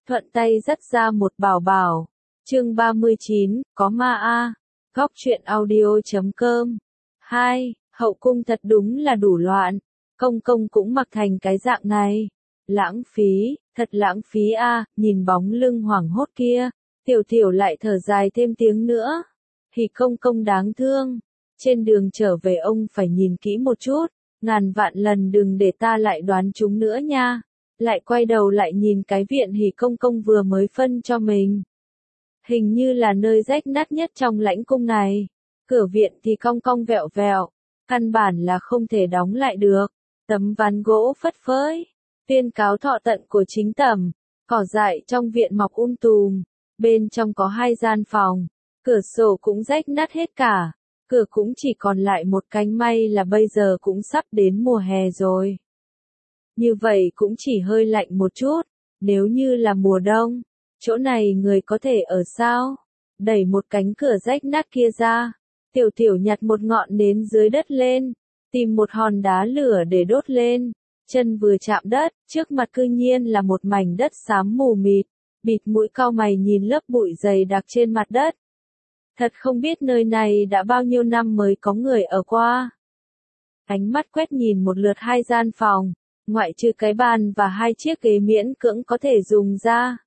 thuận tay dắt ra một bảo bảo. Chương 39, có ma a. Góc truyện audio.com. 2. Hậu cung thật đúng là đủ loạn. Công công cũng mặc thành cái dạng này. Lãng phí, thật lãng phí a. Nhìn bóng lưng hoảng hốt kia, Tiểu Tiểu lại thở dài thêm tiếng nữa. Hỉ công công đáng thương. Trên đường trở về ông phải nhìn kỹ một chút, ngàn vạn lần đừng để ta lại đoán chúng nữa nha. Lại quay đầu lại nhìn cái viện Hỉ công công vừa mới phân cho mình. Hình như là nơi rách nát nhất trong lãnh cung này. Cửa viện thì cong cong vẹo vẹo, căn bản là không thể đóng lại được. Tấm ván gỗ phất phới, tuyên cáo thọ tận của chính tẩm. Cỏ dại trong viện mọc tùm, bên trong có 2 gian phòng, cửa sổ cũng rách nát hết cả. Cửa cũng chỉ còn lại một cánh, may là bây giờ cũng sắp đến mùa hè rồi. Như vậy cũng chỉ hơi lạnh một chút, nếu như là mùa đông, chỗ này người có thể ở sao? Đẩy một cánh cửa rách nát kia ra, Tiểu Tiểu nhặt một ngọn nến dưới đất lên, tìm một hòn đá lửa để đốt lên, chân vừa chạm đất, trước mặt cư nhiên là một mảnh đất xám mù mịt, bịt mũi cau mày nhìn lớp bụi dày đặc trên mặt đất. Thật không biết nơi này đã bao nhiêu năm mới có người ở qua. Ánh mắt quét nhìn một lượt 2 gian phòng, ngoại trừ cái bàn và 2 chiếc ghế miễn cưỡng có thể dùng ra.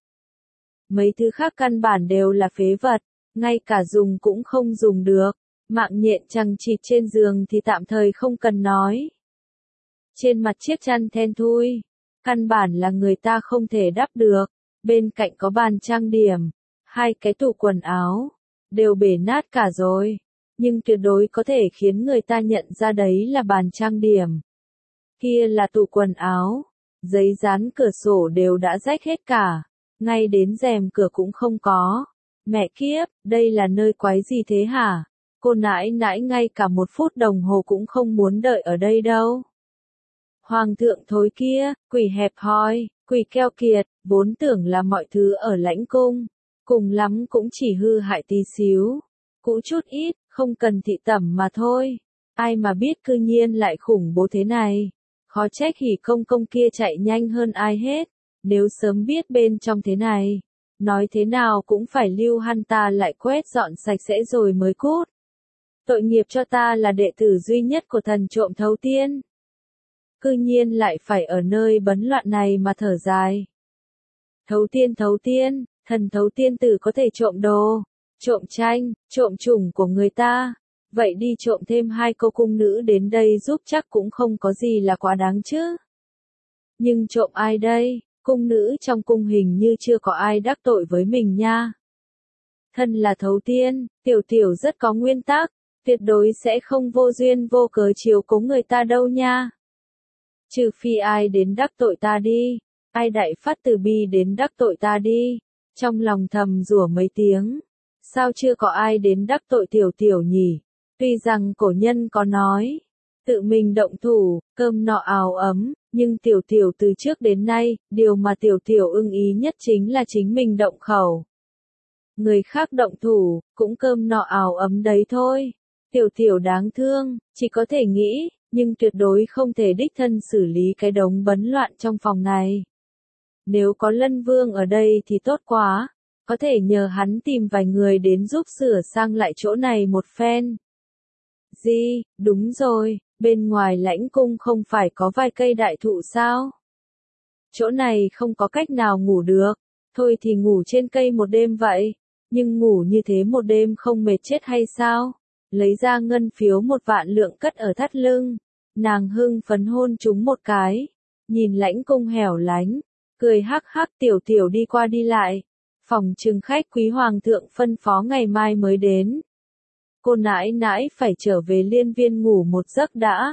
Mấy thứ khác căn bản đều là phế vật, ngay cả dùng cũng không dùng được. Mạng nhện chằng chịt trên giường thì tạm thời không cần nói. Trên mặt chiếc chăn then thui, căn bản là người ta không thể đắp được. Bên cạnh có bàn trang điểm, 2 cái tủ quần áo, đều bể nát cả rồi, nhưng tuyệt đối có thể khiến người ta nhận ra đấy là bàn trang điểm. Kia là tủ quần áo, giấy dán cửa sổ đều đã rách hết cả, ngay đến rèm cửa cũng không có. Mẹ kiếp, đây là nơi quái gì thế hả? Cô nãi nãi ngay cả 1 phút đồng hồ cũng không muốn đợi ở đây đâu. Hoàng thượng thối kia, quỷ hẹp hòi, quỷ keo kiệt, vốn tưởng là mọi thứ ở lãnh cung, cùng lắm cũng chỉ hư hại tí xíu, cũ chút ít, không cần thị tẩm mà thôi. Ai mà biết cư nhiên lại khủng bố thế này. Khó trách Hỉ công công kia chạy nhanh hơn ai hết. Nếu sớm biết bên trong thế này, nói thế nào cũng phải lưu hắn ta lại quét dọn sạch sẽ rồi mới cút. Tội nghiệp cho ta là đệ tử duy nhất của thần trộm Thấu Tiên. Cư nhiên lại phải ở nơi bấn loạn này mà thở dài. Thấu Tiên, thần Thấu Tiên tử có thể trộm đồ, trộm tranh, trộm chủng của người ta. Vậy đi trộm thêm 2 cô cung nữ đến đây giúp chắc cũng không có gì là quá đáng chứ. Nhưng trộm ai đây? Cung nữ trong cung hình như chưa có ai đắc tội với mình nha. Thân là Thấu Tiên, Tiểu Tiểu rất có nguyên tắc, tuyệt đối sẽ không vô duyên vô cớ chiếu cố người ta đâu nha. Trừ phi ai đến đắc tội ta đi, ai đại phát từ bi đến đắc tội ta đi. Trong lòng thầm rủa mấy tiếng, sao chưa có ai đến đắc tội Tiểu Tiểu nhỉ? Tuy rằng cổ nhân có nói, tự mình động thủ, cơm nọ áo ấm, nhưng Tiểu Tiểu từ trước đến nay, điều mà Tiểu Tiểu ưng ý nhất chính là chính mình động khẩu. Người khác động thủ, cũng cơm nọ áo ấm đấy thôi. Tiểu Tiểu đáng thương, chỉ có thể nghĩ, nhưng tuyệt đối không thể đích thân xử lý cái đống bấn loạn trong phòng này. Nếu có Lân Vương ở đây thì tốt quá, có thể nhờ hắn tìm vài người đến giúp sửa sang lại chỗ này một phen. Gì, đúng rồi, bên ngoài lãnh cung không phải có vài cây đại thụ sao? Chỗ này không có cách nào ngủ được, thôi thì ngủ trên cây một đêm vậy, nhưng ngủ như thế một đêm không mệt chết hay sao? Lấy ra ngân phiếu 1 vạn lượng cất ở thắt lưng, nàng hưng phấn hôn chúng một cái, nhìn lãnh cung hẻo lánh, cười hắc hắc. Tiểu Tiểu đi qua đi lại, phòng trừng khách quý hoàng thượng phân phó ngày mai mới đến. Cô nãi nãi phải trở về Liên Viên ngủ một giấc đã.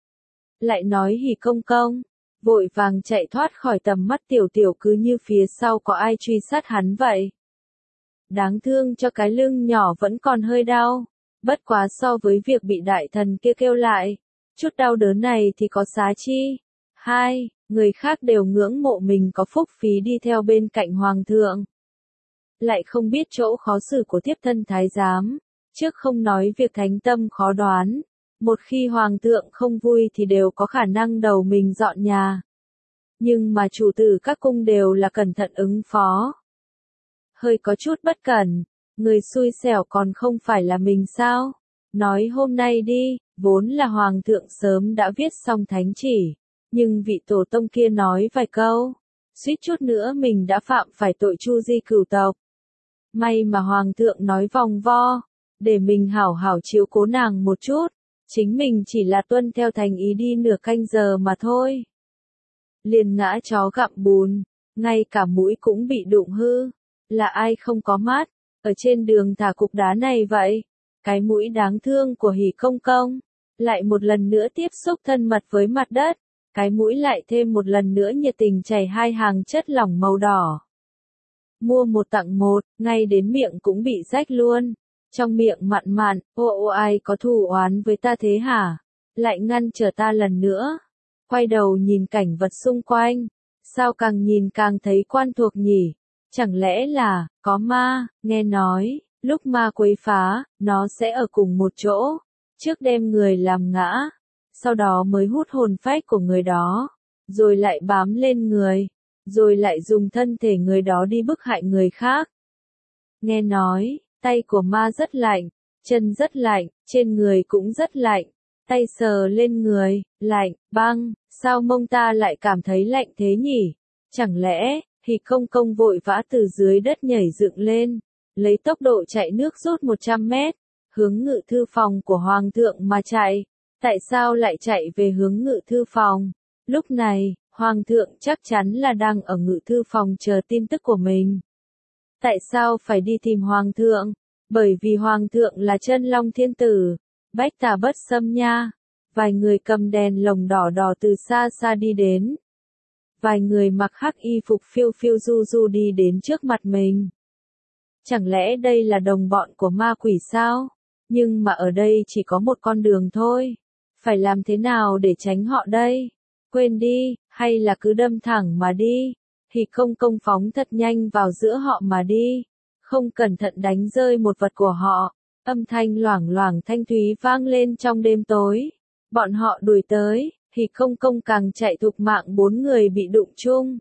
Lại nói Hỉ công công, vội vàng chạy thoát khỏi tầm mắt Tiểu Tiểu cứ như phía sau có ai truy sát hắn vậy. Đáng thương cho cái lưng nhỏ vẫn còn hơi đau, bất quá so với việc bị đại thần kia kêu lại, chút đau đớn này thì có xá chi. 2. Người khác đều ngưỡng mộ mình có phúc phí đi theo bên cạnh hoàng thượng. Lại không biết chỗ khó xử của thiếp thân thái giám, trước không nói việc thánh tâm khó đoán, một khi hoàng thượng không vui thì đều có khả năng đầu mình dọn nhà. nhưng mà chủ tử các cung đều là cẩn thận ứng phó. Hơi có chút bất cẩn, người xui xẻo còn không phải là mình sao? Nói hôm nay đi, vốn là hoàng thượng sớm đã viết xong thánh chỉ, nhưng vị tổ tông kia nói vài câu, suýt chút nữa mình đã phạm phải tội tru di cửu tộc. May mà hoàng thượng nói vòng vo, để mình hảo hảo chiếu cố nàng một chút, chính mình chỉ là tuân theo thành ý đi nửa canh giờ mà thôi. Liền ngã chó gặm bùn, ngay cả mũi cũng bị đụng hư, là ai không có mắt, ở trên đường thả cục đá này vậy? Cái mũi đáng thương của Hỉ Công Công, lại một lần nữa tiếp xúc thân mật với mặt đất, cái mũi lại thêm một lần nữa nhiệt tình chảy hai hàng chất lỏng màu đỏ. Mua một tặng một, ngay đến miệng cũng bị rách luôn. Trong miệng mặn mặn, ô ai có thù oán với ta thế hả? Lại ngăn trở ta lần nữa. Quay đầu nhìn cảnh vật xung quanh, sao càng nhìn càng thấy quen thuộc nhỉ? Chẳng lẽ là, có ma, nghe nói, lúc ma quấy phá, nó sẽ ở cùng một chỗ, trước đem người làm ngã, sau đó mới hút hồn phách của người đó, rồi lại bám lên người, rồi lại dùng thân thể người đó đi bức hại người khác. Nghe nói, tay của ma rất lạnh, chân rất lạnh, trên người cũng rất lạnh, tay sờ lên người, lạnh, băng, sao mông ta lại cảm thấy lạnh thế nhỉ? Chẳng lẽ, Hỉ Công Công vội vã từ dưới đất nhảy dựng lên, lấy tốc độ chạy nước rút 100 mét, hướng ngự thư phòng của hoàng thượng mà chạy. Tại sao lại chạy về hướng ngự thư phòng? Lúc này, hoàng thượng chắc chắn là đang ở ngự thư phòng chờ tin tức của mình. Tại sao phải đi tìm hoàng thượng? Bởi vì hoàng thượng là Chân Long Thiên Tử, bách tà bất xâm nha. Vài người cầm đèn lồng đỏ đỏ từ xa xa đi đến. Vài người mặc hắc y phục phiêu phiêu du du đi đến trước mặt mình. Chẳng lẽ đây là đồng bọn của ma quỷ sao? Nhưng mà ở đây chỉ có một con đường thôi. Phải làm thế nào để tránh họ đây? Quên đi, hay là cứ đâm thẳng mà đi. Hỉ Công Công phóng thật nhanh vào giữa họ mà đi. Không cẩn thận đánh rơi một vật của họ. Âm thanh loảng loảng thanh thúy vang lên trong đêm tối. Bọn họ đuổi tới, Hỉ Công Công càng chạy thục mạng 4 người bị đụng chung.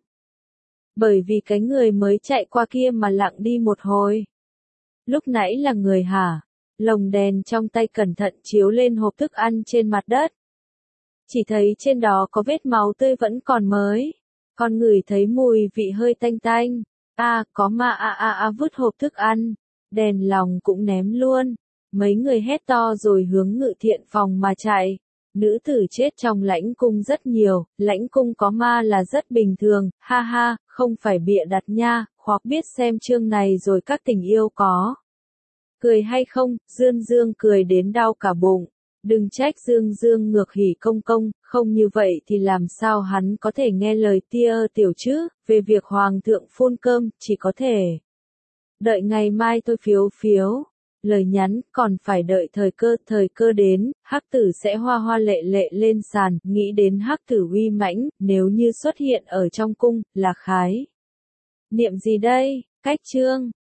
Bởi vì cái người mới chạy qua kia mà lặng đi một hồi. Lúc nãy là người hả? Lồng đèn trong tay cẩn thận chiếu lên hộp thức ăn trên mặt đất. Chỉ thấy trên đó có vết máu tươi vẫn còn mới. Con ngửi thấy mùi vị hơi tanh tanh. Có ma vứt hộp thức ăn. Đèn lồng cũng ném luôn. Mấy người hét to rồi hướng ngự thiện phòng mà chạy. Nữ tử chết trong lãnh cung rất nhiều, lãnh cung có ma là rất bình thường, ha ha, không phải bịa đặt nha, hoặc biết xem chương này rồi các tình yêu có. Cười hay không, Dương Dương cười đến đau cả bụng. Đừng trách Dương Dương ngược Hỉ Công Công, không như vậy thì làm sao hắn có thể nghe lời tia tiểu chứ, về việc hoàng thượng phun cơm, chỉ có thể đợi ngày mai tôi phiếu phiếu. Lời nhắn, còn phải đợi thời cơ đến, hắc tử sẽ hoa hoa lệ lệ lên sàn, nghĩ đến hắc tử uy mãnh, nếu như xuất hiện ở trong cung, là khái. Niệm gì đây? Cách chương.